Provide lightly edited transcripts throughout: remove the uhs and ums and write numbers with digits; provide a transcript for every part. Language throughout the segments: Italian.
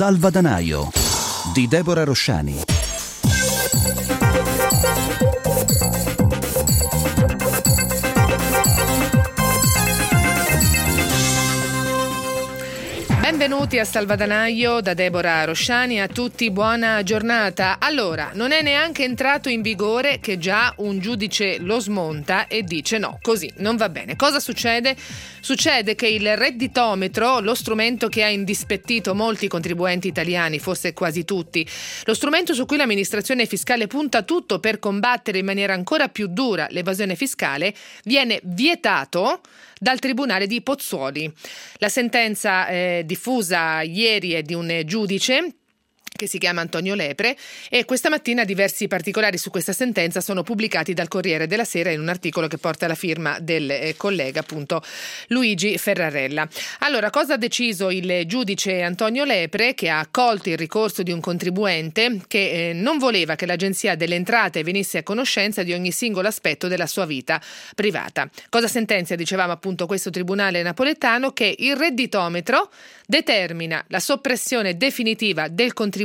Salvadanaio di Deborah Rosciani. Benvenuti a Salvadanaio da Deborah Rosciani, a tutti buona giornata. Allora, non è neanche entrato in vigore che già un giudice lo smonta e dice no, così non va bene. Cosa succede? Succede che il redditometro, lo strumento che ha indispettito molti contribuenti italiani, forse quasi tutti, lo strumento su cui l'amministrazione fiscale punta tutto per combattere in maniera ancora più dura l'evasione fiscale, viene vietato dal Tribunale di Pozzuoli. La sentenza diffusa ieri è di un giudice che si chiama Antonio Lepre, e questa mattina diversi particolari su questa sentenza sono pubblicati dal Corriere della Sera in un articolo che porta la firma del collega appunto Luigi Ferrarella. Allora, cosa ha deciso il giudice Antonio Lepre, che ha accolto il ricorso di un contribuente che non voleva che l'Agenzia delle Entrate venisse a conoscenza di ogni singolo aspetto della sua vita privata? Cosa sentenzia, dicevamo appunto questo tribunale napoletano? Che il redditometro determina la soppressione definitiva del contribuente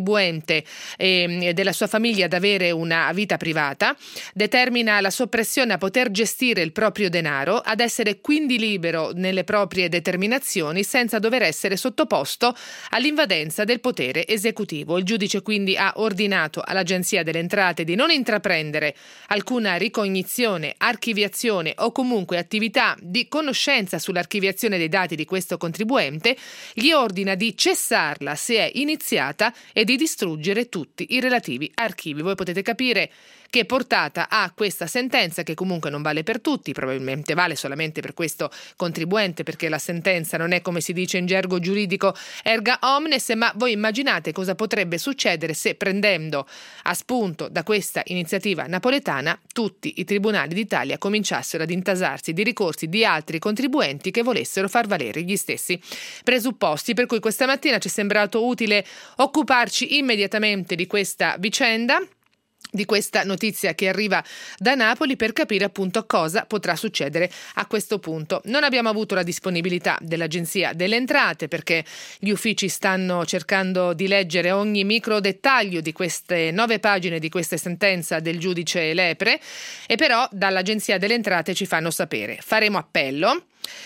e della sua famiglia ad avere una vita privata, determina la soppressione a poter gestire il proprio denaro, ad essere quindi libero nelle proprie determinazioni senza dover essere sottoposto all'invadenza del potere esecutivo. Il giudice quindi ha ordinato all'Agenzia delle Entrate di non intraprendere alcuna ricognizione, archiviazione o comunque attività di conoscenza sull'archiviazione dei dati di questo contribuente, gli ordina di cessarla se è iniziata e di distruggere tutti i relativi archivi. Voi potete capire che portata ha questa sentenza, che comunque non vale per tutti, probabilmente vale solamente per questo contribuente, perché la sentenza non è, come si dice in gergo giuridico, erga omnes, ma voi immaginate cosa potrebbe succedere se, prendendo a spunto da questa iniziativa napoletana, tutti i tribunali d'Italia cominciassero ad intasarsi di ricorsi di altri contribuenti che volessero far valere gli stessi presupposti. Per cui questa mattina ci è sembrato utile occuparci immediatamente di questa vicenda, di questa notizia che arriva da Napoli, per capire appunto cosa potrà succedere a questo punto. Non abbiamo avuto la disponibilità dell'Agenzia delle Entrate, perché gli uffici stanno cercando di leggere ogni micro dettaglio di queste 9 pagine di questa sentenza del giudice Lepre, e però dall'Agenzia delle Entrate ci fanno sapere: faremo appello,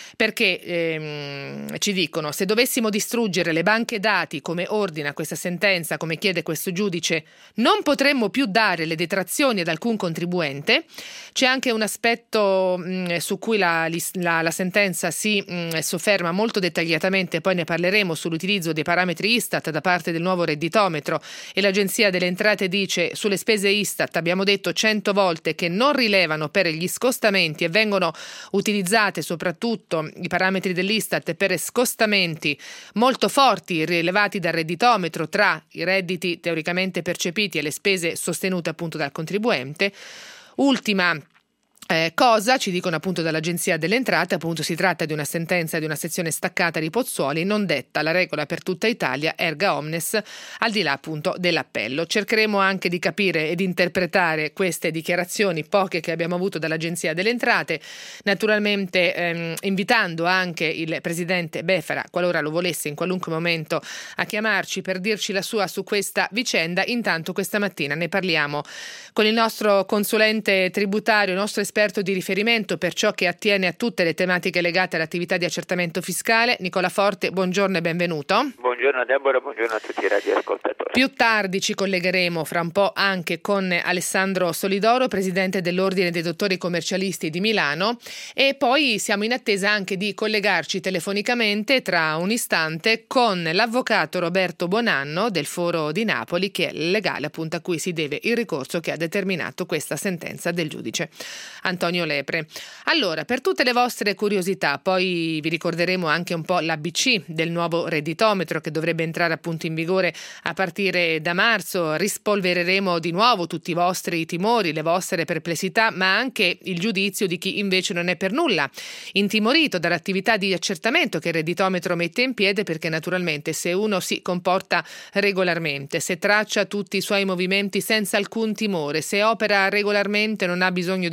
perché ci dicono: se dovessimo distruggere le banche dati come ordina questa sentenza, come chiede questo giudice, non potremmo più dare le detrazioni ad alcun contribuente. C'è anche un aspetto su cui la sentenza si sofferma molto dettagliatamente, poi ne parleremo, sull'utilizzo dei parametri Istat da parte del nuovo redditometro, e l'Agenzia delle Entrate dice: sulle spese Istat abbiamo detto 100 volte che non rilevano per gli scostamenti e vengono utilizzate soprattutto i parametri dell'Istat per scostamenti molto forti rilevati dal redditometro tra i redditi teoricamente percepiti e le spese sostenute appunto dal contribuente. Ultima cosa ci dicono appunto dall'Agenzia delle Entrate: appunto si tratta di una sentenza di una sezione staccata di Pozzuoli, non detta la regola per tutta Italia, erga omnes, al di là appunto dell'appello. Cercheremo anche di capire ed interpretare queste dichiarazioni, poche, che abbiamo avuto dall'Agenzia delle Entrate, naturalmente invitando anche il presidente Befera, qualora lo volesse in qualunque momento, a chiamarci per dirci la sua su questa vicenda. Intanto questa mattina ne parliamo con il nostro consulente tributario, il nostro esperto di riferimento per ciò che attiene a tutte le tematiche legate all'attività di accertamento fiscale, Nicola Forte. Buongiorno e benvenuto. Buongiorno Deborah, buongiorno a tutti i radioascoltatori. Più tardi ci collegheremo fra un po' anche con Alessandro Solidoro, presidente dell'Ordine dei Dottori Commercialisti di Milano, e poi siamo in attesa anche di collegarci telefonicamente tra un istante con l'avvocato Roberto Bonanno del Foro di Napoli, che è il legale appunto a cui si deve il ricorso che ha determinato questa sentenza del giudice Antonio Lepre. Allora, per tutte le vostre curiosità, poi vi ricorderemo anche un po' l'ABC del nuovo redditometro che dovrebbe entrare appunto in vigore a partire da marzo. Rispolvereremo di nuovo tutti i vostri timori, le vostre perplessità, ma anche il giudizio di chi invece non è per nulla intimorito dall'attività di accertamento che il redditometro mette in piede, perché naturalmente se uno si comporta regolarmente, se traccia tutti i suoi movimenti senza alcun timore, se opera regolarmente, non ha bisogno di spaventarsi,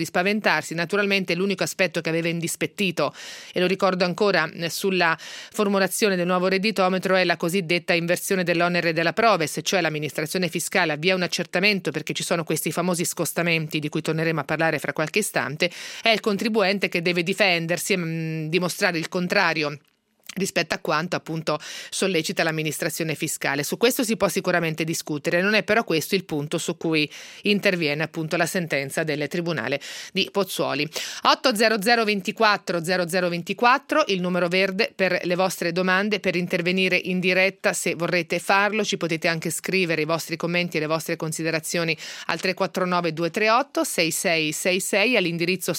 presentarsi. Naturalmente l'unico aspetto che aveva indispettito, e lo ricordo ancora, sulla formulazione del nuovo redditometro è la cosiddetta inversione dell'onere della Proves, cioè l'amministrazione fiscale avvia un accertamento perché ci sono questi famosi scostamenti di cui torneremo a parlare fra qualche istante, è il contribuente che deve difendersi e dimostrare il contrario rispetto a quanto appunto sollecita l'amministrazione fiscale. Su questo si può sicuramente discutere, non è però questo il punto su cui interviene appunto la sentenza del Tribunale di Pozzuoli. 800 24 0024, il numero verde per le vostre domande, per intervenire in diretta se vorrete farlo. Ci potete anche scrivere i vostri commenti e le vostre considerazioni al 349 238 6666 all'indirizzo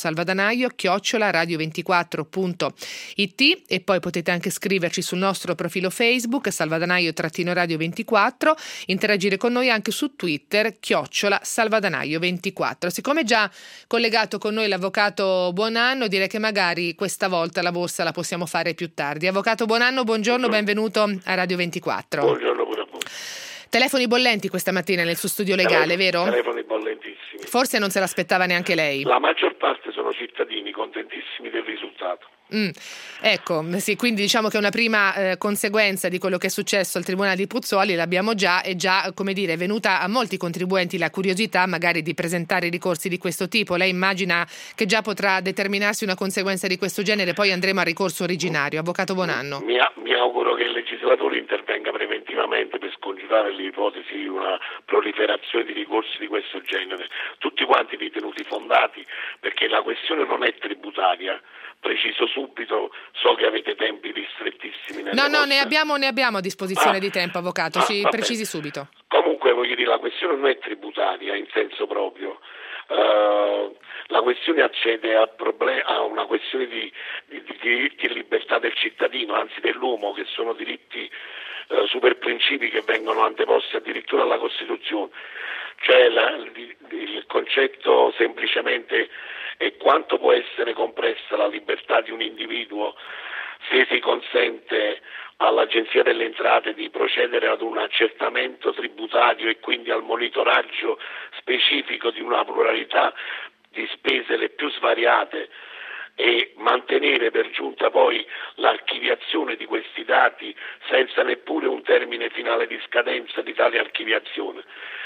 salvadanaio@radio24.it e poi potete anche scriverci sul nostro profilo Facebook salvadanaio-radio24, interagire con noi anche su Twitter @salvadanaio24. Siccome è già collegato con noi l'avvocato Buonanno, direi che magari questa volta la borsa la possiamo fare più tardi. Avvocato Buonanno, buongiorno, benvenuto a Radio 24. Buongiorno pure a voi. Telefoni bollenti questa mattina nel suo studio legale, vero? Telefoni bollentissimi. Forse non se l'aspettava neanche lei. La maggior parte sono cittadini contentissimi del risultato. Ecco, sì, quindi diciamo che una prima conseguenza di quello che è successo al Tribunale di Pozzuoli l'abbiamo già, è già, come dire, è venuta a molti contribuenti la curiosità magari di presentare ricorsi di questo tipo. Lei immagina che già potrà determinarsi una conseguenza di questo genere, poi andremo al ricorso originario. Avvocato Buonanno. Mi auguro che il legislatore intervenga preventivamente per scongiurare l'ipotesi di una proliferazione di ricorsi di questo genere, tutti quanti ritenuti fondati, perché la questione non è tributaria. Preciso subito, so che avete tempi ristrettissimi. No, ne abbiamo a disposizione di tempo, avvocato, ci precisi subito. Comunque voglio dire, la questione non è tributaria in senso proprio. La questione accede a una questione di diritti e libertà del cittadino, anzi dell'uomo, che sono diritti super principi che vengono anteposti addirittura alla Costituzione. Cioè il concetto semplicemente è quanto può essere compressa la libertà di un individuo se si consente all'Agenzia delle Entrate di procedere ad un accertamento tributario e quindi al monitoraggio specifico di una pluralità di spese le più svariate e mantenere per giunta poi l'archiviazione di questi dati senza neppure un termine finale di scadenza di tale archiviazione.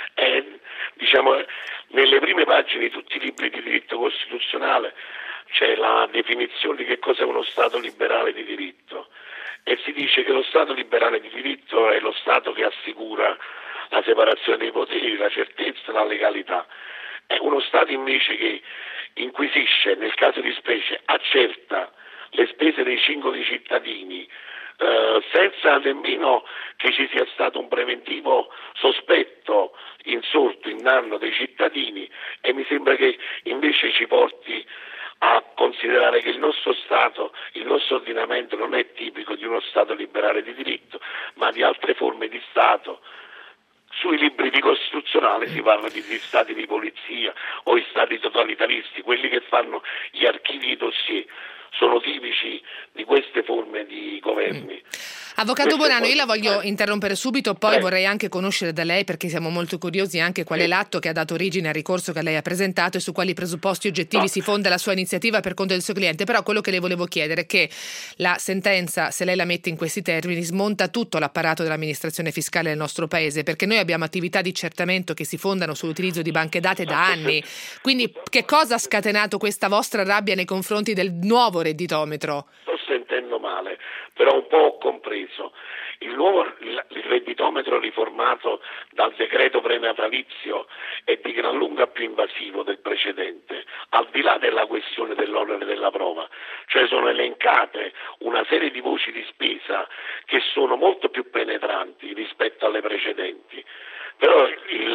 Nelle prime pagine di tutti i libri di diritto costituzionale c'è la definizione di che cos'è uno Stato liberale di diritto e si dice che lo Stato liberale di diritto è lo Stato che assicura la separazione dei poteri, la certezza e la legalità. È uno Stato invece che inquisisce, nel caso di specie accerta le spese dei singoli cittadini senza nemmeno che ci sia stato un preventivo sospetto insorto in danno dei cittadini, e mi sembra che invece ci porti a considerare che il nostro Stato, il nostro ordinamento non è tipico di uno Stato liberale di diritto, ma di altre forme di Stato. Sui libri di costituzionale si parla di stati di polizia o di stati totalitaristi, quelli che fanno gli archivi di dossier sono tipici di queste forme di governi. Avvocato Buonanno, io la voglio interrompere subito, poi vorrei anche conoscere da lei, perché siamo molto curiosi anche qual è l'atto che ha dato origine al ricorso che lei ha presentato e su quali presupposti oggettivi si fonda la sua iniziativa per conto del suo cliente. Però quello che le volevo chiedere è che la sentenza, se lei la mette in questi termini, smonta tutto l'apparato dell'amministrazione fiscale del nostro paese, perché noi abbiamo attività di accertamento che si fondano sull'utilizzo di banche date da anni. Quindi che cosa ha scatenato questa vostra rabbia nei confronti del nuovo redditometro? Sto sentendo male, però un po' ho compreso. Il redditometro riformato dal decreto prenatalizio è di gran lunga più invasivo del precedente, al di là della questione dell'onere della prova. Cioè sono elencate una serie di voci di spesa che sono molto più penetranti rispetto alle precedenti. Però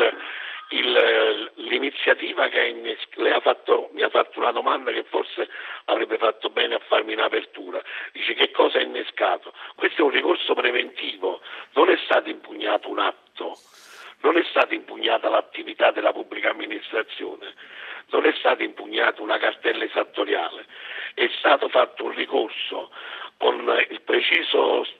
l'iniziativa che lei mi ha fatto una domanda che forse avrebbe fatto bene a farmi in apertura. Dice: che cosa ha innescato? Questo è un ricorso preventivo, non è stato impugnato un atto, non è stata impugnata l'attività della pubblica amministrazione, non è stata impugnata una cartella esattoriale, è stato fatto un ricorso con il preciso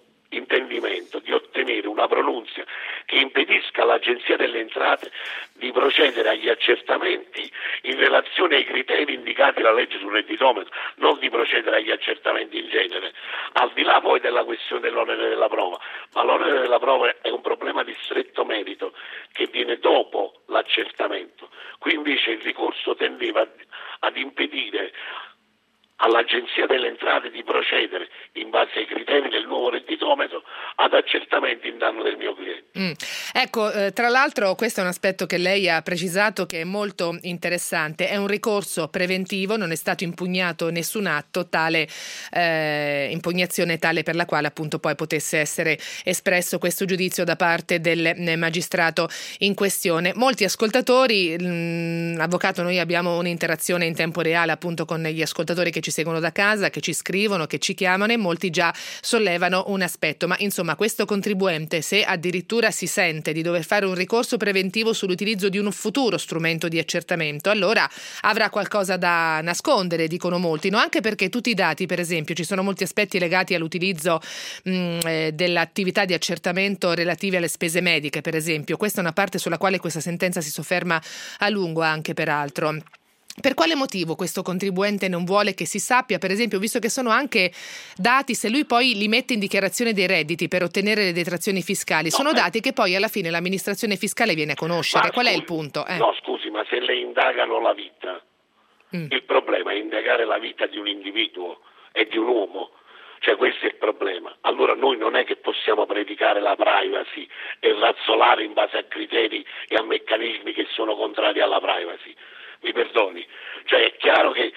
l'intendimento di ottenere una pronunzia che impedisca all'Agenzia delle Entrate di procedere agli accertamenti in relazione ai criteri indicati dalla legge sul redditometro, non di procedere agli accertamenti in genere, al di là poi della questione dell'onere della prova, ma l'onere della prova è un problema di stretto merito che viene dopo l'accertamento. Qui invece il ricorso tendeva ad impedire all'Agenzia delle Entrate di procedere in base ai criteri del nuovo redditometro ad accertamenti in danno del mio cliente. Ecco, tra l'altro questo è un aspetto che lei ha precisato che è molto interessante, è un ricorso preventivo, non è stato impugnato nessun atto, tale impugnazione tale per la quale appunto poi potesse essere espresso questo giudizio da parte del magistrato in questione. Molti ascoltatori, avvocato, noi abbiamo un'interazione in tempo reale appunto con gli ascoltatori che ci seguono da casa, che ci scrivono, che ci chiamano, e molti già sollevano un aspetto, ma insomma questo contribuente, se addirittura si sente di dover fare un ricorso preventivo sull'utilizzo di un futuro strumento di accertamento, allora avrà qualcosa da nascondere, dicono molti, no? Anche perché tutti i dati, per esempio, ci sono molti aspetti legati all'utilizzo dell'attività di accertamento relativi alle spese mediche, per esempio. Questa è una parte sulla quale questa sentenza si sofferma a lungo anche, peraltro. Per quale motivo questo contribuente non vuole che si sappia, per esempio, visto che sono anche dati, se lui poi li mette in dichiarazione dei redditi per ottenere le detrazioni fiscali, sono dati che poi alla fine l'amministrazione fiscale viene a conoscere. Qual è il punto? No, scusi, ma se le indagano la vita, il problema è indagare la vita di un individuo e di un uomo. Cioè questo è il problema. Allora noi non è che possiamo predicare la privacy e razzolare in base a criteri e a meccanismi che sono contrari alla privacy. Mi perdoni, cioè è chiaro che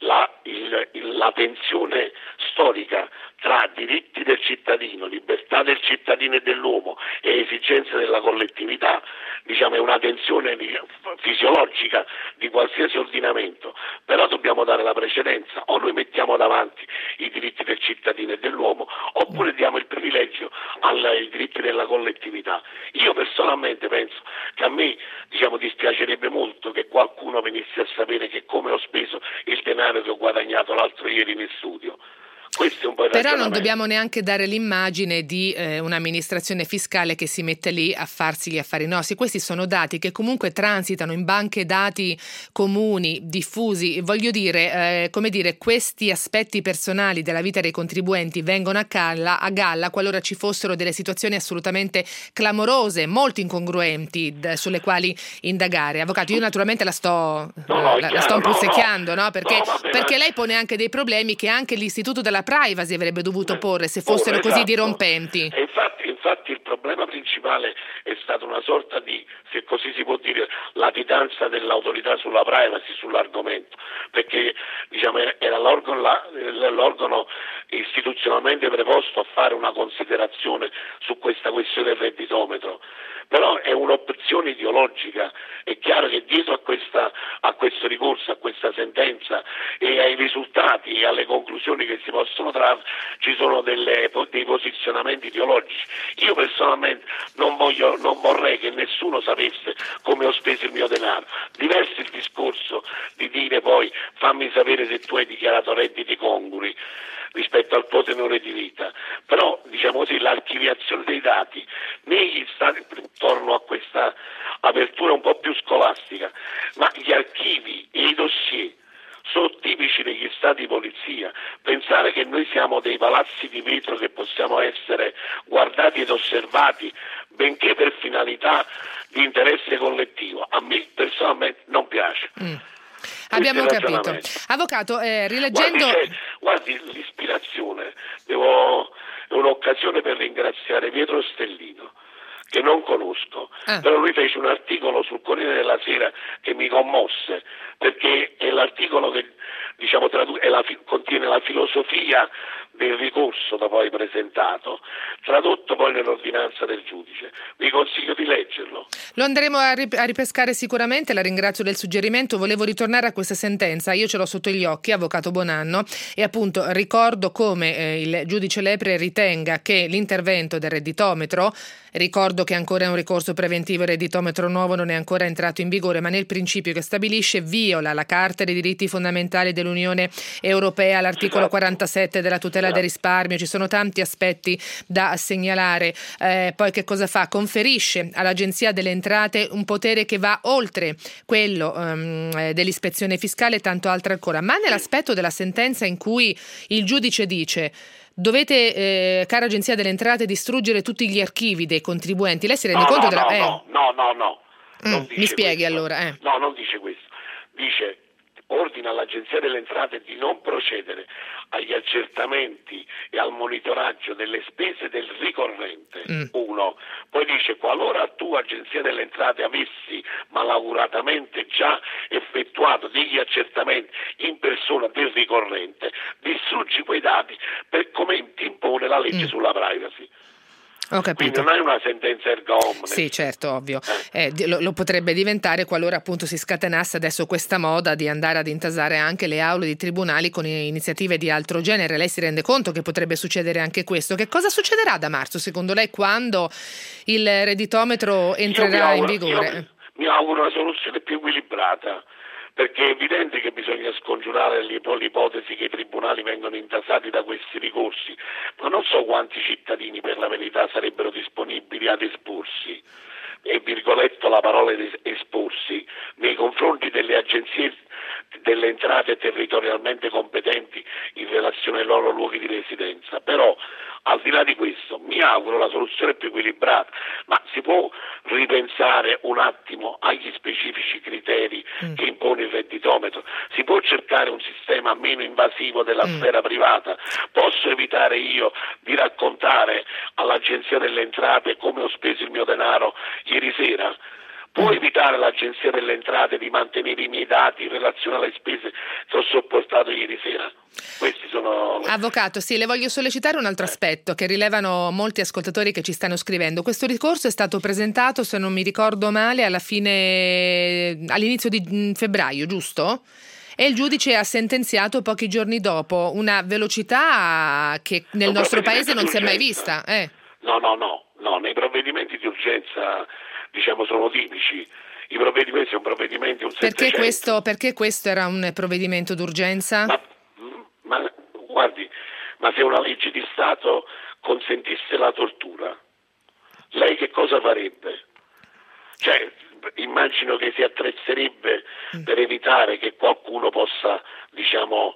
la tensione storica tra diritti del cittadino, libertà del cittadino e dell'uomo e esigenze della collettività, diciamo, è una tensione fisiologica di qualsiasi ordinamento, però dobbiamo dare la precedenza, o noi mettiamo davanti i diritti del cittadino e dell'uomo, oppure diamo il privilegio ai diritti della collettività. Io personalmente penso che a me, diciamo, dispiacerebbe molto che qualcuno venisse a sapere che come ho speso il denaro che ho guadagnato l'altro ieri in studio. Questo è un po' il Però non dobbiamo neanche dare l'immagine di un'amministrazione fiscale che si mette lì a farsi gli affari nostri. Questi sono dati che comunque transitano in banche dati comuni, diffusi. Voglio dire, questi aspetti personali della vita dei contribuenti vengono a galla qualora ci fossero delle situazioni assolutamente clamorose, molto incongruenti, sulle quali indagare. Avvocato, io naturalmente la sto un po' secchiando, no? Perché lei pone anche dei problemi che anche l'Istituto della Privacy avrebbe dovuto porre se fossero così dirompenti. E infatti il problema principale è stata una sorta di, se così si può dire, latitanza dell'autorità sulla privacy, sull'argomento, perché diciamo era l'organo istituzionalmente preposto a fare una considerazione su questa questione del redditometro. Però è un'opzione ideologica. È chiaro che dietro a questo ricorso, a questa sentenza e ai risultati e alle conclusioni che si possono trarre ci sono dei posizionamenti ideologici. Io personalmente non vorrei che nessuno sapesse come ho speso il mio denaro. Diverso il discorso di dire poi fammi sapere se tu hai dichiarato redditi congrui rispetto al tuo tenore di vita, però diciamo così l'archiviazione dei dati negli stati, intorno a questa apertura un po' più scolastica, ma gli archivi e i dossier sono tipici degli stati di polizia. Pensare che noi siamo dei palazzi di vetro che possiamo essere guardati ed osservati benché per finalità di interesse collettivo, a me personalmente non piace. Abbiamo capito. Avvocato, rileggendo... Guardi, l'ispirazione, è un'occasione per ringraziare Pietro Stellino, che non conosco, però lui fece un articolo sul Corriere della Sera che mi commosse, perché è l'articolo che diciamo contiene la filosofia del ricorso da poi presentato, tradotto poi nell'ordinanza del giudice. Vi consiglio di leggerlo. Lo andremo a ripescare sicuramente, la ringrazio del suggerimento. Volevo ritornare a questa sentenza, io ce l'ho sotto gli occhi, avvocato Bonanno, e appunto ricordo come il giudice Lepre ritenga che l'intervento del redditometro, ricordo che ancora è un ricorso preventivo, il redditometro nuovo non è ancora entrato in vigore, ma nel principio che stabilisce viola la Carta dei diritti fondamentali dell'Unione Europea, l'articolo 47 della tutela del risparmio, ci sono tanti aspetti da segnalare. Poi che cosa fa? Conferisce all'Agenzia delle Entrate un potere che va oltre quello dell'ispezione fiscale e tanto altro ancora. Ma nell'aspetto della sentenza in cui il giudice dice: dovete, cara Agenzia delle Entrate, distruggere tutti gli archivi dei contribuenti, lei si rende conto della... No. Mi spieghi questo. allora. No, non dice questo. Dice: ordina all'Agenzia delle Entrate di non procedere agli accertamenti e al monitoraggio delle spese del ricorrente. Uno. Poi dice: qualora tu, Agenzia delle Entrate, avessi malauguratamente già effettuato degli accertamenti in persona del ricorrente, distruggi quei dati per come ti impone la legge sulla privacy. Ho capito. Quindi non è una sentenza erga omnes. Sì, certo, ovvio. Lo potrebbe diventare qualora appunto si scatenasse adesso questa moda di andare ad intasare anche le aule di tribunali con iniziative di altro genere. Lei si rende conto che potrebbe succedere anche questo? Che cosa succederà da marzo, secondo lei, quando il redditometro entrerà in vigore? Mi auguro una soluzione più equilibrata, perché è evidente che bisogna scongiurare l'ipotesi che i tribunali vengano intasati da questi ricorsi, ma non so quanti cittadini per la verità sarebbero disponibili ad esporsi, e virgoletto la parola esporsi, nei confronti delle agenzie delle entrate territorialmente competenti in relazione ai loro luoghi di residenza. Però, al di là di questo, mi auguro la soluzione più equilibrata, ma si può ripensare un attimo agli specifici criteri che impone il redditometro, si può cercare un sistema meno invasivo della sfera privata, posso evitare io di raccontare all'Agenzia delle Entrate come ho speso il mio denaro ieri sera? Può evitare l'Agenzia delle Entrate di mantenere i miei dati in relazione alle spese che ho sopportato ieri sera? Questi sono... Avvocato, sì, le voglio sollecitare un altro aspetto che rilevano molti ascoltatori che ci stanno scrivendo. Questo ricorso è stato presentato, se non mi ricordo male, all'inizio di febbraio, giusto? E il giudice ha sentenziato pochi giorni dopo, una velocità che nel nostro paese non si è mai vista. No, nei provvedimenti di urgenza, diciamo, sono tipici. I provvedimenti sono provvedimenti un 700. Perché questo era un provvedimento d'urgenza? Ma guardi, ma se una legge di Stato consentisse la tortura, lei che cosa farebbe? Cioè, immagino che si attrezzerebbe per evitare che qualcuno possa, diciamo,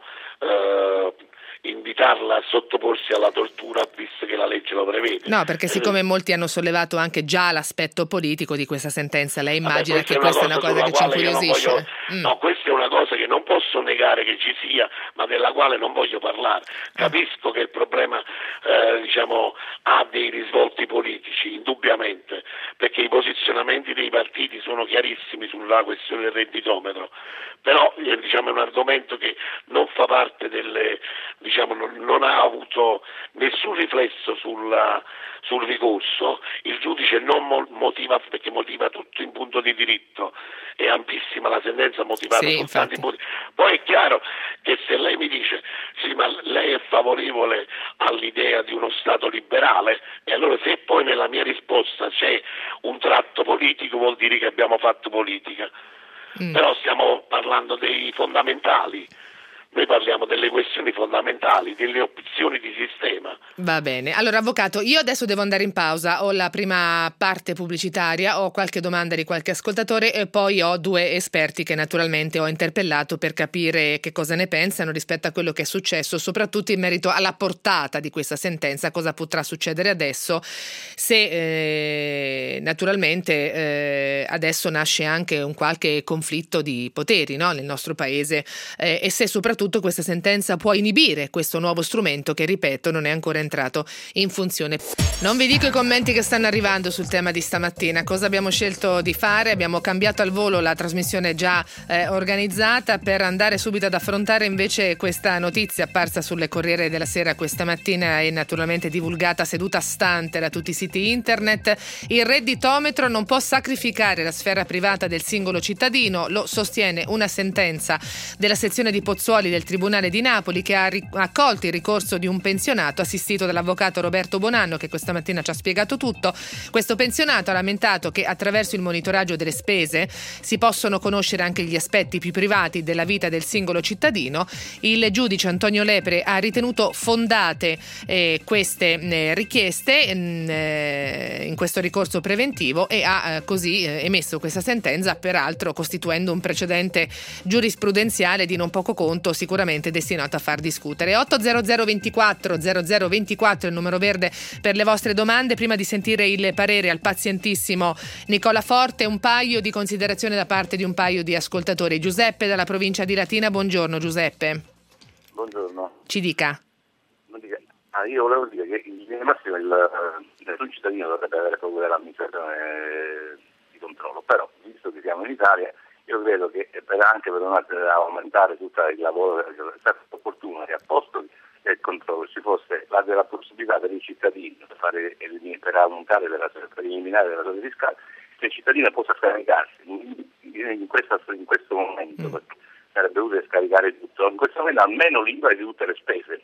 invitarla a sottoporsi alla tortura, visto che la legge lo prevede. No, perché siccome molti hanno sollevato anche già l'aspetto politico di questa sentenza, lei immagina che questa è una cosa che ci incuriosisce? No, questa è una cosa che non posso negare che ci sia, ma della quale non voglio parlare. Capisco che il problema ha dei risvolti politici, indubbiamente, perché i posizionamenti dei partiti sono chiarissimi sulla questione del redditometro, però è un argomento che non fa parte delle, non ha avuto nessun riflesso sul ricorso. Il giudice non motiva, perché motiva tutto in punto di diritto, è ampissima la sentenza motivata su tanti punti. Poi è chiaro che se lei mi dice sì, ma lei è favorevole all'idea di uno Stato liberale, e allora se poi nella mia risposta c'è un tratto politico, vuol dire che abbiamo fatto politica. Però stiamo parlando dei fondamentali. Noi parliamo delle questioni fondamentali, delle opzioni di sistema. Va bene. Allora, avvocato, io adesso devo andare in pausa. Ho la prima parte pubblicitaria, ho qualche domanda di qualche ascoltatore e poi ho due esperti che naturalmente ho interpellato per capire che cosa ne pensano rispetto a quello che è successo, soprattutto in merito alla portata di questa sentenza, cosa potrà succedere adesso, se naturalmente adesso nasce anche un qualche conflitto di poteri, no, nel nostro paese, e se soprattutto questa sentenza può inibire questo nuovo strumento che, ripeto, non è ancora entrato in funzione. Non vi dico i commenti che stanno arrivando sul tema di stamattina. Cosa abbiamo scelto di fare? Abbiamo cambiato al volo la trasmissione già organizzata per andare subito ad affrontare invece questa notizia apparsa sulle Corriere della Sera questa mattina e naturalmente divulgata seduta stante da tutti i siti internet. Il redditometro non può sacrificare la sfera privata del singolo cittadino, lo sostiene una sentenza della sezione di Pozzuoli Processuali del Tribunale di Napoli, che ha accolto il ricorso di un pensionato assistito dall'avvocato Roberto Bonanno, che questa mattina ci ha spiegato tutto. Questo pensionato ha lamentato che attraverso il monitoraggio delle spese si possono conoscere anche gli aspetti più privati della vita del singolo cittadino. Il giudice Antonio Lepre ha ritenuto fondate queste richieste in questo ricorso preventivo e ha così emesso questa sentenza, peraltro costituendo un precedente giurisprudenziale di non poco conto, sicuramente destinato a far discutere. 80024 0024 il numero verde per le vostre domande. Prima di sentire il parere al pazientissimo Nicola Forte, un paio di considerazioni da parte di un paio di ascoltatori. Giuseppe dalla provincia di Latina, buongiorno Giuseppe. Buongiorno. Ci dica. Io volevo dire che in linea massima nessun cittadino dovrebbe avere paura dell'amministrazione di controllo, però visto che siamo in Italia io credo che anche per non aumentare tutto il lavoro sarebbe stato opportuno che a posto del controllo ci fosse la possibilità per i cittadini per aumentare per eliminare l'evasione fiscale, che il cittadino possa scaricarsi in questo momento, perché sarebbe utile scaricare tutto in questo momento, almeno l'IVA di tutte le spese.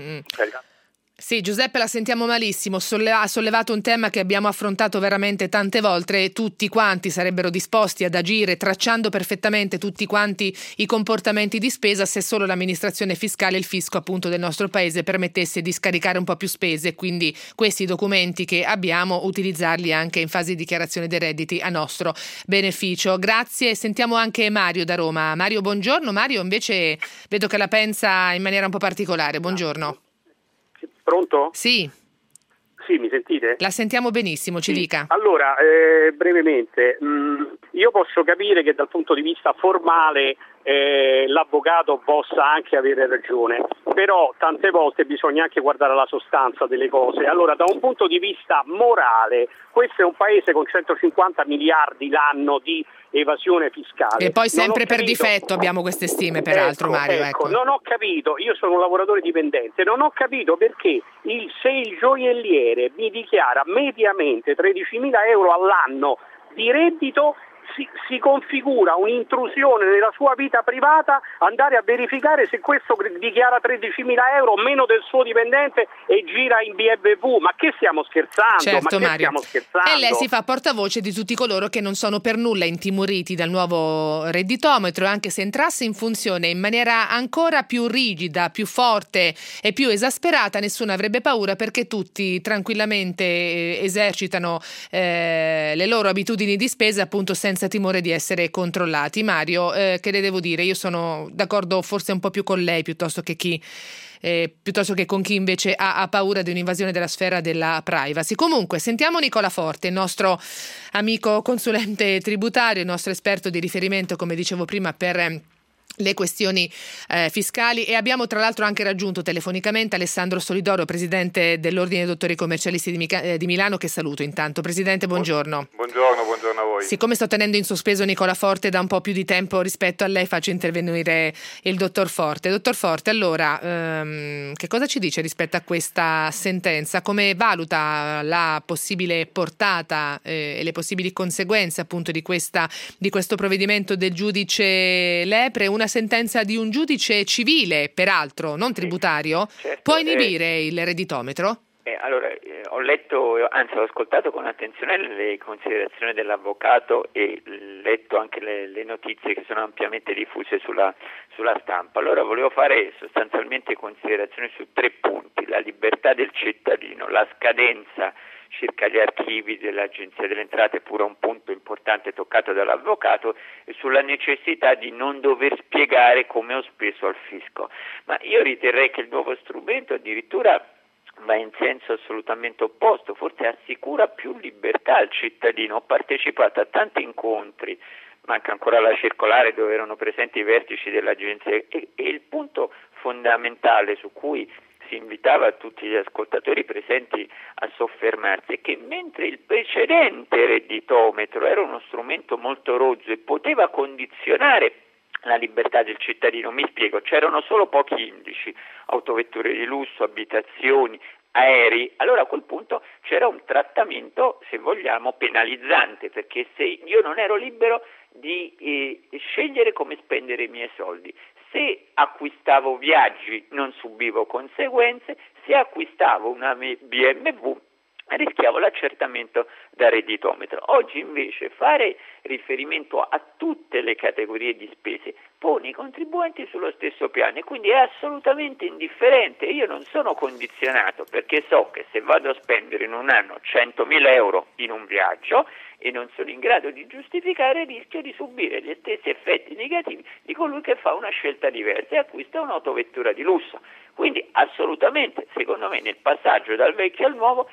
Sì, Giuseppe, la sentiamo malissimo. Ha sollevato un tema che abbiamo affrontato veramente tante volte. Tutti quanti sarebbero disposti ad agire tracciando perfettamente tutti quanti i comportamenti di spesa se solo l'amministrazione fiscale e il fisco appunto del nostro paese permettesse di scaricare un po' più spese, quindi questi documenti che abbiamo utilizzarli anche in fase di dichiarazione dei redditi a nostro beneficio. Grazie. Sentiamo anche Mario da Roma. Mario, buongiorno. Mario invece vedo che la pensa in maniera un po' particolare. Buongiorno. Pronto? Sì. Sì, mi sentite? La sentiamo benissimo, ci dica. Allora, brevemente, io posso capire che dal punto di vista formale l'avvocato possa anche avere ragione, però tante volte bisogna anche guardare la sostanza delle cose. Allora, da un punto di vista morale, questo è un paese con 150 miliardi l'anno di evasione fiscale. E poi sempre per difetto abbiamo queste stime, peraltro, Mario. Ecco. Non ho capito, io sono un lavoratore dipendente, non ho capito perché se il gioielliere mi dichiara mediamente 13.000 euro all'anno di reddito, si configura un'intrusione nella sua vita privata, andare a verificare se questo dichiara 13.000 euro meno del suo dipendente e gira in BMW. Ma che stiamo scherzando? Certo, Mario. Stiamo scherzando? E lei si fa portavoce di tutti coloro che non sono per nulla intimoriti dal nuovo redditometro, anche se entrasse in funzione in maniera ancora più rigida, più forte e più esasperata, nessuno avrebbe paura, perché tutti tranquillamente esercitano le loro abitudini di spesa appunto senza timore di essere controllati. Mario, che le devo dire? Io sono d'accordo forse un po' più con lei piuttosto che con chi invece ha paura di un'invasione della sfera della privacy. Comunque, sentiamo Nicola Forte, il nostro amico consulente tributario, il nostro esperto di riferimento, come dicevo prima, per le questioni fiscali, e abbiamo tra l'altro anche raggiunto telefonicamente Alessandro Solidoro, presidente dell'Ordine dei Dottori Commercialisti di Milano, che saluto intanto. Presidente, buongiorno. Buongiorno a voi. Siccome sto tenendo in sospeso Nicola Forte da un po' più di tempo rispetto a lei, faccio intervenire il dottor Forte. Dottor Forte, allora, che cosa ci dice rispetto a questa sentenza? Come valuta la possibile portata e le possibili conseguenze appunto di questo provvedimento del giudice Lepre? Una sentenza di un giudice civile, peraltro, non tributario, certo, può inibire il redditometro? Allora, ho letto, anzi ho ascoltato con attenzione le considerazioni dell'avvocato e letto anche le notizie che sono ampiamente diffuse sulla stampa. Allora volevo fare sostanzialmente considerazioni su 3 punti: la libertà del cittadino, la scadenza circa gli archivi dell'Agenzia delle Entrate, pure un punto importante toccato dall'avvocato, e sulla necessità di non dover spiegare come ho speso al fisco. Ma io riterrei che il nuovo strumento addirittura va in senso assolutamente opposto, forse assicura più libertà al cittadino. Ho partecipato a tanti incontri, manca ancora la circolare dove erano presenti i vertici dell'agenzia, e il punto fondamentale su cui si invitava tutti gli ascoltatori presenti a soffermarsi è che mentre il precedente redditometro era uno strumento molto rozzo e poteva condizionare la libertà del cittadino, mi spiego, c'erano solo pochi indici: autovetture di lusso, abitazioni, aerei. Allora a quel punto c'era un trattamento, se vogliamo, penalizzante, perché se io non ero libero di scegliere come spendere i miei soldi, se acquistavo viaggi non subivo conseguenze, se acquistavo una BMW rischiavo l'accertamento da redditometro. Oggi invece fare riferimento a tutte le categorie di spese pone i contribuenti sullo stesso piano e quindi è assolutamente indifferente. Io non sono condizionato perché so che se vado a spendere in un anno 100.000 euro in un viaggio e non sono in grado di giustificare, rischio di subire gli stessi effetti negativi di colui che fa una scelta diversa e acquista un'autovettura di lusso. Quindi assolutamente, secondo me, nel passaggio dal vecchio al nuovo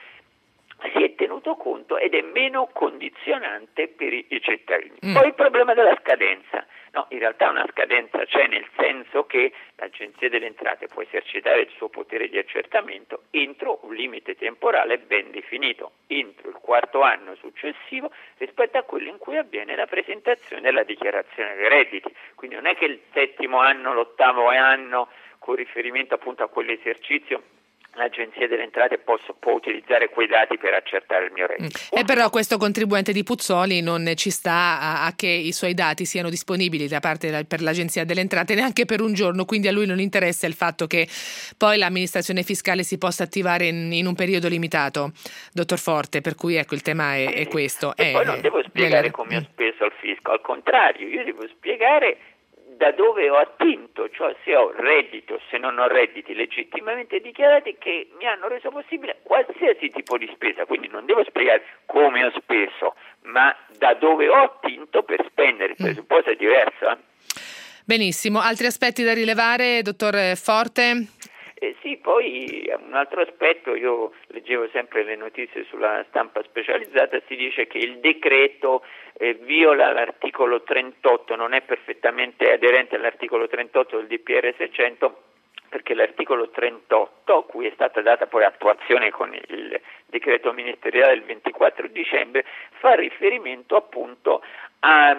si è tenuto conto ed è meno condizionante per i cittadini. Poi il problema della scadenza. No, in realtà una scadenza c'è, nel senso che l'Agenzia delle Entrate può esercitare il suo potere di accertamento entro un limite temporale ben definito, entro il quarto anno successivo rispetto a quello in cui avviene la presentazione della dichiarazione dei redditi. Quindi non è che il settimo anno, l'ottavo anno, con riferimento appunto a quell'esercizio, l'Agenzia delle Entrate può utilizzare quei dati per accertare il mio reddito. E però questo contribuente di Puzzoli non ci sta a che i suoi dati siano disponibili da parte per l'Agenzia delle Entrate neanche per un giorno, quindi a lui non interessa il fatto che poi l'amministrazione fiscale si possa attivare in un periodo limitato, dottor Forte, per cui ecco il tema è questo. E poi non devo spiegare come ho speso al fisco, al contrario, io devo spiegare da dove ho attinto, cioè se ho reddito, se non ho redditi legittimamente dichiarati che mi hanno reso possibile qualsiasi tipo di spesa, quindi non devo spiegare come ho speso, ma da dove ho attinto per spendere, il presupposto è diverso. Benissimo, altri aspetti da rilevare, dottor Forte? Sì, poi un altro aspetto, io leggevo sempre le notizie sulla stampa specializzata, si dice che il decreto viola l'articolo 38, non è perfettamente aderente all'articolo 38 del DPR 600, perché l'articolo 38, cui è stata data poi attuazione con il decreto ministeriale del 24 dicembre, fa riferimento appunto a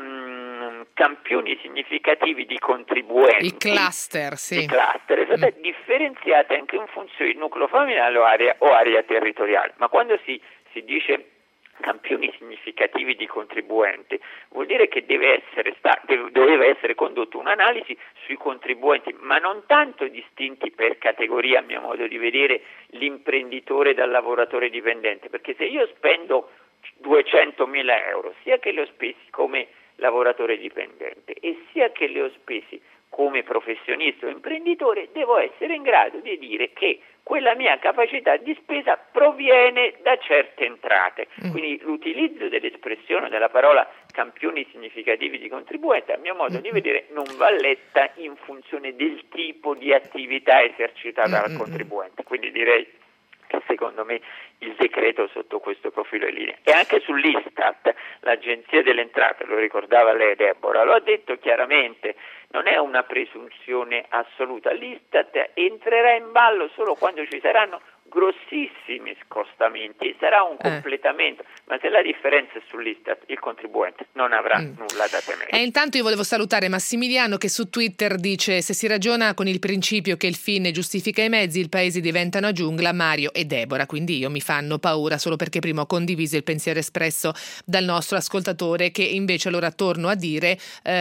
campioni significativi di contribuenti. I cluster, sì. I cluster, differenziati anche in funzione di nucleo familiare o area territoriale. Ma quando si dice campioni significativi di contribuenti, vuol dire che doveva essere condotta un'analisi sui contribuenti, ma non tanto distinti per categoria, a mio modo di vedere, l'imprenditore dal lavoratore dipendente, perché se io spendo 200.000 euro, sia che li ho spesi come lavoratore dipendente e sia che li ho spesi come professionista o imprenditore, devo essere in grado di dire che quella mia capacità di spesa proviene da certe entrate. Quindi l'utilizzo dell'espressione della parola campioni significativi di contribuente, a mio modo di vedere, non va letta in funzione del tipo di attività esercitata dal contribuente. Quindi direi che secondo me il decreto sotto questo profilo è linea. E anche sull'Istat, l'Agenzia delle Entrate, lo ricordava lei Deborah, lo ha detto chiaramente, non è una presunzione assoluta, l'Istat entrerà in ballo solo quando ci saranno grossissimi scostamenti, sarà un completamento, ma se la differenza è sull'Istat, il contribuente non avrà nulla da temere. E intanto io volevo salutare Massimiliano che su Twitter dice: se si ragiona con il principio che il fine giustifica i mezzi, il paese diventa una giungla, Mario e Deborah, quindi io mi fanno paura solo perché prima ho condiviso il pensiero espresso dal nostro ascoltatore, che invece allora torno a dire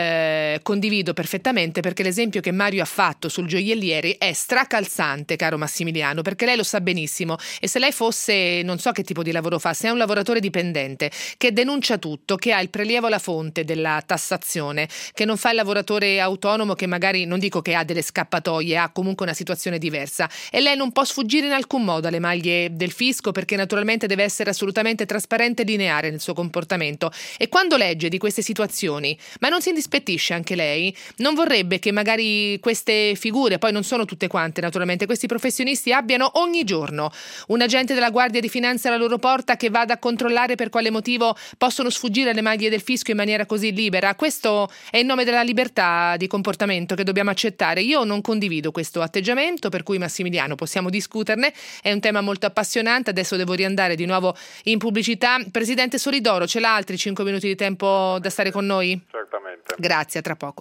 condivido perfettamente, perché l'esempio che Mario ha fatto sul gioielliere è stracalzante, caro Massimiliano, perché lei lo sa benissimo. E se lei fosse, non so che tipo di lavoro fa, se è un lavoratore dipendente che denuncia tutto, che ha il prelievo alla fonte della tassazione, che non fa il lavoratore autonomo, che magari, non dico che ha delle scappatoie, ha comunque una situazione diversa, e lei non può sfuggire in alcun modo alle maglie del fisco, perché naturalmente deve essere assolutamente trasparente e lineare nel suo comportamento. E quando legge di queste situazioni, ma non si indispettisce anche lei? Non vorrebbe che magari queste figure, poi non sono tutte quante naturalmente, questi professionisti abbiano ogni giorno un agente della Guardia di Finanza alla loro porta che vada a controllare per quale motivo possono sfuggire alle maglie del fisco in maniera così libera? Questo è in nome della libertà di comportamento che dobbiamo accettare. Io non condivido questo atteggiamento, per cui Massimiliano possiamo discuterne, è un tema molto appassionante. Adesso devo riandare di nuovo in pubblicità. Presidente Solidoro, ce l'ha altri 5 minuti di tempo da stare con noi? Certamente. Grazie, a tra poco.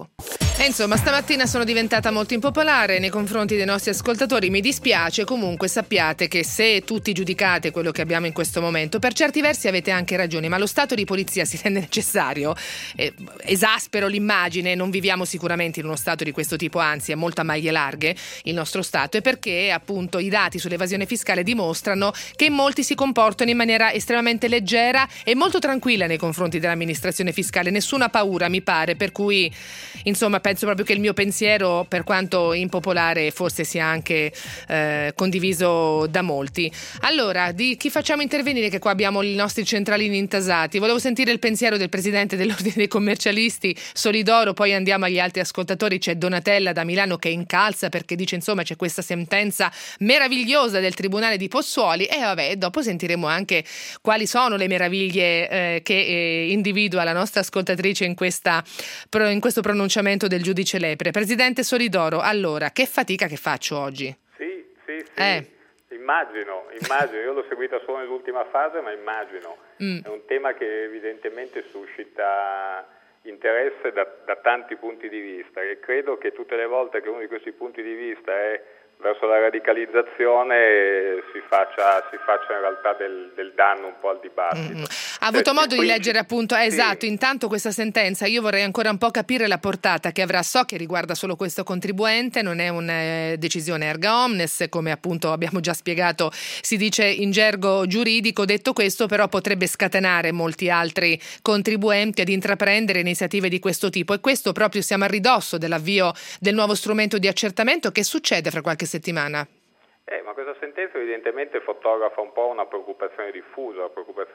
Insomma, stamattina sono diventata molto impopolare nei confronti dei nostri ascoltatori. Mi dispiace, comunque sappiate che se tutti giudicate quello che abbiamo in questo momento, per certi versi avete anche ragione, ma lo stato di polizia si rende necessario. Esaspero l'immagine, non viviamo sicuramente in uno stato di questo tipo, anzi è molto a maglie larghe il nostro stato, e perché appunto i dati sull'evasione fiscale dimostrano che molti si comportano in maniera estremamente leggera e molto tranquilla nei confronti dell'amministrazione fiscale, nessuna paura mi pare, per cui insomma penso proprio che il mio pensiero, per quanto impopolare, forse sia anche condiviso da molti. Allora, di chi facciamo intervenire, che qua abbiamo i nostri centralini intasati? Volevo sentire il pensiero del presidente dell'Ordine dei Commercialisti, Solidoro, poi andiamo agli altri ascoltatori. C'è Donatella da Milano che incalza perché dice insomma c'è questa sentenza meravigliosa del Tribunale di Pozzuoli, e vabbè, dopo sentiremo anche quali sono le meraviglie che individua la nostra ascoltatrice in questo pronunciamento del giudice Lepre. Presidente Solidoro, allora, che fatica che faccio oggi? Sì. Immagino, io l'ho seguita solo nell'ultima fase, ma immagino. È un tema che evidentemente suscita interesse da tanti punti di vista, e credo che tutte le volte che uno di questi punti di vista è verso la radicalizzazione si faccia in realtà del danno un po' al dibattito. Ha avuto modo di leggere appunto, esatto, intanto questa sentenza. Io vorrei ancora un po' capire la portata che avrà. So che riguarda solo questo contribuente, non è una decisione erga omnes, come appunto abbiamo già spiegato, si dice in gergo giuridico. Detto questo, però, potrebbe scatenare molti altri contribuenti ad intraprendere iniziative di questo tipo, e questo proprio siamo a ridosso dell'avvio del nuovo strumento di accertamento. Che succede fra qualche settimana? Ma questa sentenza evidentemente fotografa un po' una preoccupazione diffusa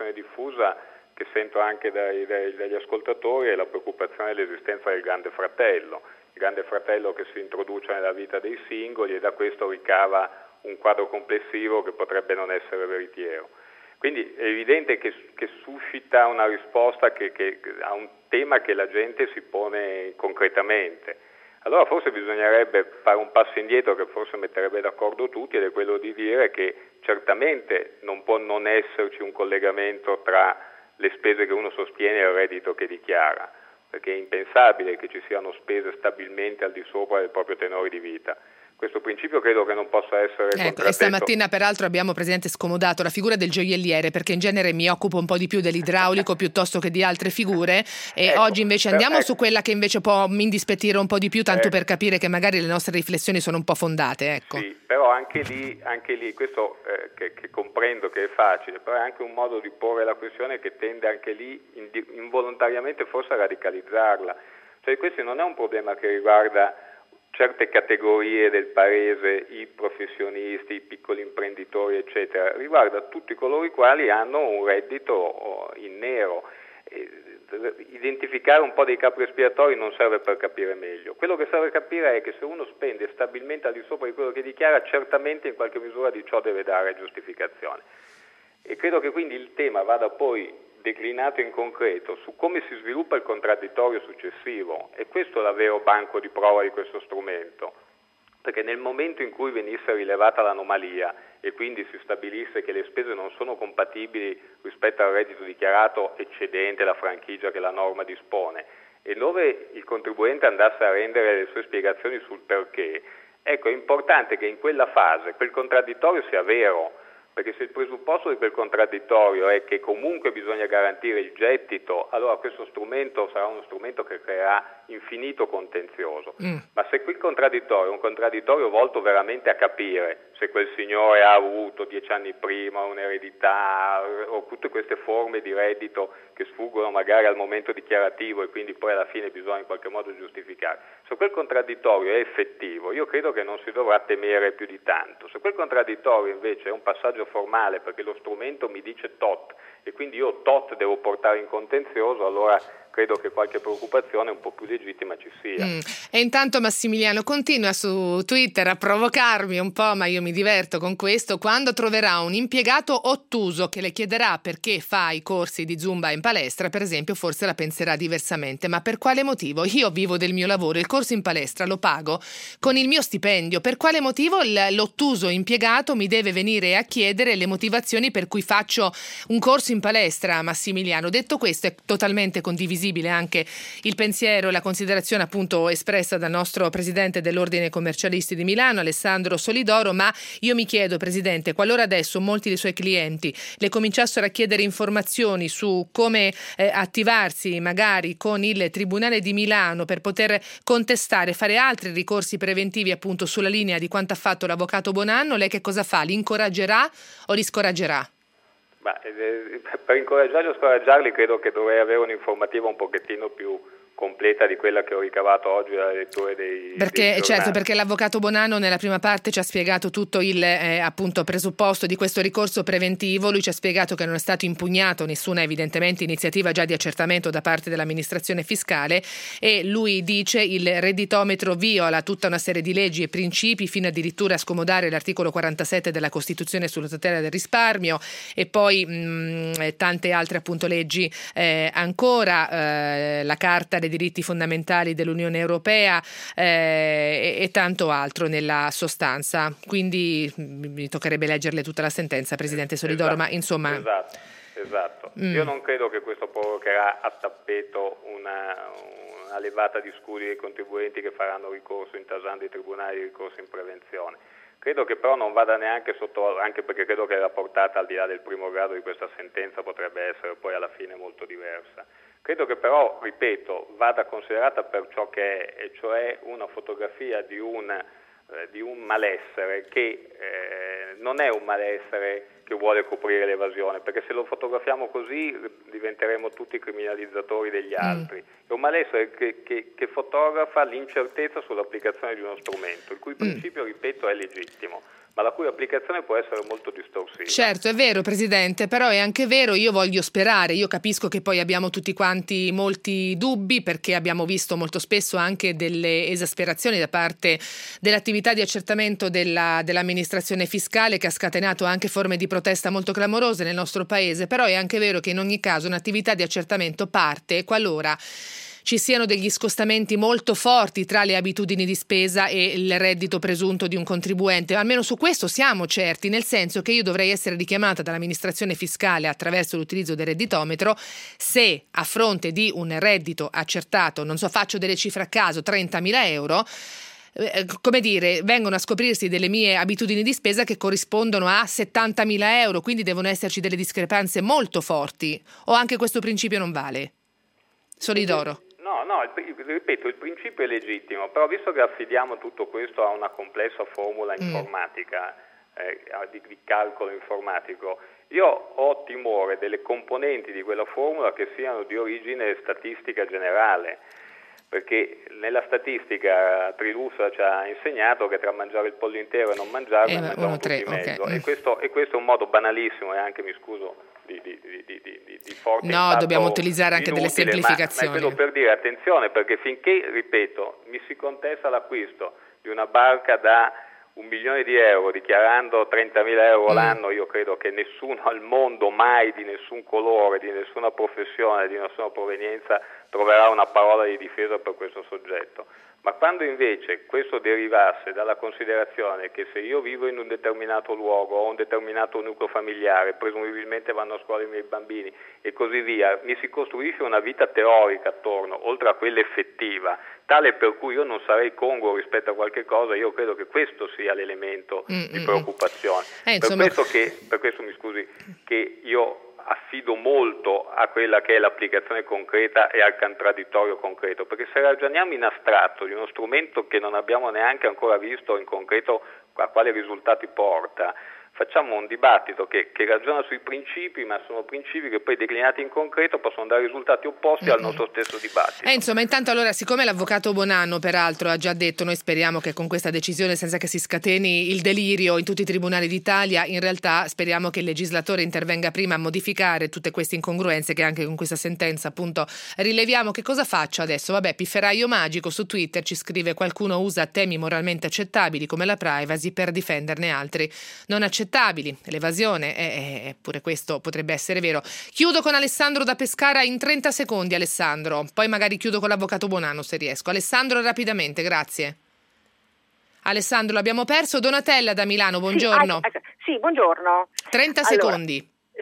che sento anche dagli ascoltatori, è la preoccupazione dell'esistenza del Grande Fratello, il Grande Fratello che si introduce nella vita dei singoli e da questo ricava un quadro complessivo che potrebbe non essere veritiero. Quindi è evidente che suscita una risposta che a un tema che la gente si pone concretamente. Allora forse bisognerebbe fare un passo indietro che forse metterebbe d'accordo tutti, ed è quello di dire che certamente non può non esserci un collegamento tra le spese che uno sostiene e il reddito che dichiara, perché è impensabile che ci siano spese stabilmente al di sopra del proprio tenore di vita. Questo principio credo che non possa essere contraddetto. E stamattina peraltro abbiamo, Presidente, scomodato la figura del gioielliere, perché in genere mi occupo un po' di più dell'idraulico piuttosto che di altre figure, e oggi invece andiamo su quella che invece può indispettire un po' di più, tanto per capire che magari le nostre riflessioni sono un po' fondate. Ecco. Sì, però anche lì questo che comprendo che è facile, però è anche un modo di porre la questione che tende anche lì involontariamente forse a radicalizzarla. Cioè questo non è un problema che riguarda certe categorie del paese, i professionisti, i piccoli imprenditori, eccetera, riguarda tutti coloro i quali hanno un reddito in nero. Identificare un po' dei capri espiatori non serve per capire meglio. Quello che serve capire è che se uno spende stabilmente al di sopra di quello che dichiara, certamente in qualche misura di ciò deve dare giustificazione. E credo che quindi il tema vada poi declinato in concreto su come si sviluppa il contraddittorio successivo, e questo è il vero banco di prova di questo strumento, perché nel momento in cui venisse rilevata l'anomalia e quindi si stabilisse che le spese non sono compatibili rispetto al reddito dichiarato eccedente la franchigia che la norma dispone, e dove il contribuente andasse a rendere le sue spiegazioni sul perché, ecco, è importante che in quella fase quel contraddittorio sia vero, perché se il presupposto di quel contraddittorio è che comunque bisogna garantire il gettito, allora questo strumento sarà uno strumento che creerà infinito contenzioso. Ma se quel contraddittorio è un contraddittorio volto veramente a capire se quel signore ha avuto 10 anni prima un'eredità o tutte queste forme di reddito che sfuggono magari al momento dichiarativo e quindi poi alla fine bisogna in qualche modo giustificare, se quel contraddittorio è effettivo, io credo che non si dovrà temere più di tanto. Se quel contraddittorio invece è un passaggio formale perché lo strumento mi dice tot e quindi io tot devo portare in contenzioso, allora credo che qualche preoccupazione un po' più legittima ci sia. E intanto Massimiliano continua su Twitter a provocarmi un po', ma io mi diverto con questo. Quando troverà un impiegato ottuso che le chiederà perché fa i corsi di Zumba in palestra, per esempio, forse la penserà diversamente. Ma per quale motivo? Io vivo del mio lavoro, il corso in palestra lo pago con il mio stipendio. Per quale motivo l'ottuso impiegato mi deve venire a chiedere le motivazioni per cui faccio un corso in palestra, Massimiliano? Detto questo, è totalmente condivisibile condivisibile anche il pensiero e la considerazione appunto espressa dal nostro presidente dell'Ordine Commercialisti di Milano, Alessandro Solidoro, ma io mi chiedo, Presidente, qualora adesso molti dei suoi clienti le cominciassero a chiedere informazioni su come attivarsi magari con il Tribunale di Milano per poter contestare, fare altri ricorsi preventivi appunto sulla linea di quanto ha fatto l'avvocato Bonanno, lei che cosa fa? Li incoraggerà o li scoraggerà? Per incoraggiarli o scoraggiarli credo che dovrei avere un'informativa un pochettino più completa di quella che ho ricavato oggi dalla lettura dei certo, perché l'avvocato Bonanno nella prima parte ci ha spiegato tutto il appunto presupposto di questo ricorso preventivo. Lui ci ha spiegato che non è stato impugnato nessuna evidentemente iniziativa già di accertamento da parte dell'amministrazione fiscale, e lui dice il redditometro viola tutta una serie di leggi e principi fino addirittura a scomodare l'articolo 47 della Costituzione sulla tutela del risparmio, e poi tante altre appunto leggi ancora, la Carta dei diritti fondamentali dell'Unione Europea e tanto altro nella sostanza. Quindi mi toccherebbe leggerle tutta la sentenza, Presidente Solidoro, ma insomma... Esatto. Io non credo che questo provocherà a tappeto una levata di scudi dei contribuenti che faranno ricorso intasando i tribunali di ricorso in prevenzione. Credo che però non vada neanche sotto, anche perché credo che la portata al di là del primo grado di questa sentenza potrebbe essere poi alla fine molto diversa. Credo che però, ripeto, vada considerata per ciò che è, e cioè una fotografia di un malessere che non è un malessere che vuole coprire l'evasione, perché se lo fotografiamo così diventeremo tutti criminalizzatori degli altri. È un malessere che fotografa l'incertezza sull'applicazione di uno strumento, il cui principio, ripeto, è legittimo, ma la cui applicazione può essere molto distorsiva. Certo, è vero, Presidente, però è anche vero, io voglio sperare, io capisco che poi abbiamo tutti quanti molti dubbi, perché abbiamo visto molto spesso anche delle esasperazioni da parte dell'attività di accertamento dell'amministrazione fiscale, che ha scatenato anche forme di protesta molto clamorose nel nostro paese, però è anche vero che in ogni caso un'attività di accertamento parte qualora ci siano degli scostamenti molto forti tra le abitudini di spesa e il reddito presunto di un contribuente. Almeno su questo siamo certi, nel senso che io dovrei essere richiamata dall'amministrazione fiscale attraverso l'utilizzo del redditometro se a fronte di un reddito accertato, non so, faccio delle cifre a caso, 30.000 euro, come dire, vengono a scoprirsi delle mie abitudini di spesa che corrispondono a 70.000 euro, quindi devono esserci delle discrepanze molto forti, o anche questo principio non vale? Solidoro. No, ripeto, il principio è legittimo, però visto che affidiamo tutto questo a una complessa formula informatica, di calcolo informatico, io ho timore delle componenti di quella formula che siano di origine statistica generale, perché nella statistica Trilussa ci ha insegnato che tra mangiare il pollo intero e non mangiarlo mangiamo tutti mezzo, okay. E questo è un modo banalissimo e anche, mi scuso, di forte impatto, dobbiamo utilizzare anche delle semplificazioni. Ma è quello per dire attenzione, perché finché, ripeto, mi si contesta l'acquisto di una barca da 1 milione di euro dichiarando 30.000 euro l'anno, io credo che nessuno al mondo, mai, di nessun colore, di nessuna professione, di nessuna provenienza, troverà una parola di difesa per questo soggetto. Ma quando invece questo derivasse dalla considerazione che se io vivo in un determinato luogo, ho un determinato nucleo familiare, presumibilmente vanno a scuola i miei bambini e così via, mi si costruisce una vita teorica attorno, oltre a quella effettiva, tale per cui io non sarei congruo rispetto a qualche cosa, io credo che questo sia l'elemento di preoccupazione. Per questo mi scusi che io affido molto a quella che è l'applicazione concreta e al contraddittorio concreto, perché se ragioniamo in astratto di uno strumento che non abbiamo neanche ancora visto in concreto a quali risultati porta, facciamo un dibattito che ragiona sui principi, ma sono principi che poi declinati in concreto possono dare risultati opposti al nostro stesso dibattito. Insomma, intanto allora, siccome l'avvocato Bonanno peraltro ha già detto, noi speriamo che con questa decisione, senza che si scateni il delirio in tutti i tribunali d'Italia, in realtà speriamo che il legislatore intervenga prima a modificare tutte queste incongruenze che anche con questa sentenza appunto rileviamo. Che cosa faccio adesso? Vabbè, pifferaio magico, su Twitter ci scrive: qualcuno usa temi moralmente accettabili come la privacy per difenderne altri non accettabili. L'evasione, pure questo potrebbe essere vero. Chiudo con Alessandro da Pescara in 30 secondi, Alessandro, poi magari chiudo con l'avvocato Bonanno se riesco. Alessandro, rapidamente, grazie. Alessandro, l'abbiamo perso. Donatella da Milano, buongiorno. Sì, buongiorno. 30 secondi. Sì,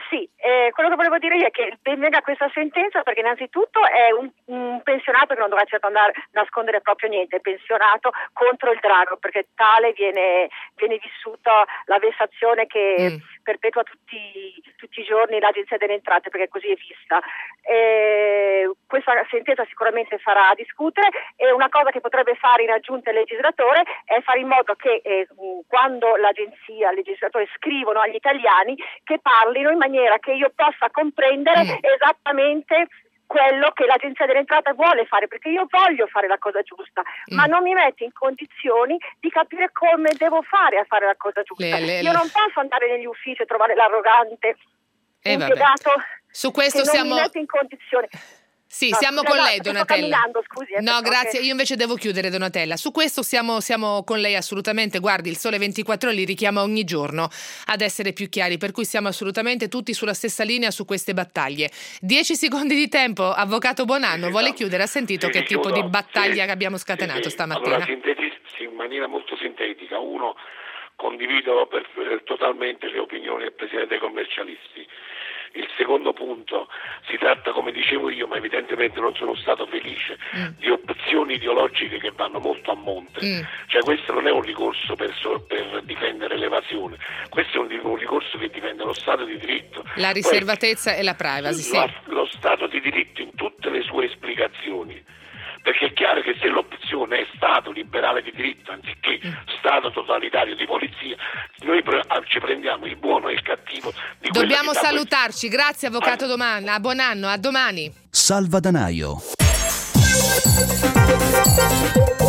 Quello che volevo dire è che ben venga questa sentenza, perché innanzitutto è un pensionato che non dovrà certo andare a nascondere proprio niente, è pensionato contro il drago, perché tale viene vissuta la vessazione che perpetua tutti i giorni l'Agenzia delle Entrate, perché così è vista. Questa sentenza sicuramente farà discutere, e una cosa che potrebbe fare in aggiunta il legislatore è fare in modo che quando l'agenzia, il legislatore scrivono agli italiani, che parlino in maniera che io possa comprendere esattamente quello che l'Agenzia delle Entrate vuole fare, perché io voglio fare la cosa giusta, ma non mi mette in condizioni di capire come devo fare a fare la cosa giusta. Io non posso andare negli uffici e trovare l'arrogante impiegato su questo che non mi mette in condizioni. Sì, siamo con lei, Donatella. Scusi, no, grazie, io invece devo chiudere, Donatella. Su questo siamo con lei assolutamente. Guardi, il Sole 24 li richiama ogni giorno ad essere più chiari, per cui siamo assolutamente tutti sulla stessa linea su queste battaglie. 10 secondi di tempo, avvocato Buonanno, vuole chiudere? Ha sentito che tipo di battaglia che abbiamo scatenato stamattina? Allora, in maniera molto sintetica. Uno, condivido totalmente le opinioni del Presidente dei commercialisti. Il secondo punto, si tratta, come dicevo io, ma evidentemente non sono stato felice, di opzioni ideologiche che vanno molto a monte. Cioè questo non è un ricorso per difendere l'evasione, questo è un ricorso che difende lo Stato di diritto. La riservatezza e la privacy, sì. Lo Stato di diritto in tutte le sue esplicazioni. Perché è chiaro che se l'opzione è Stato liberale di diritto anziché Stato totalitario di polizia, noi ci prendiamo il buono e il cattivo. Dobbiamo salutarci, grazie avvocato Buonanno, a domani. Salvadanaio.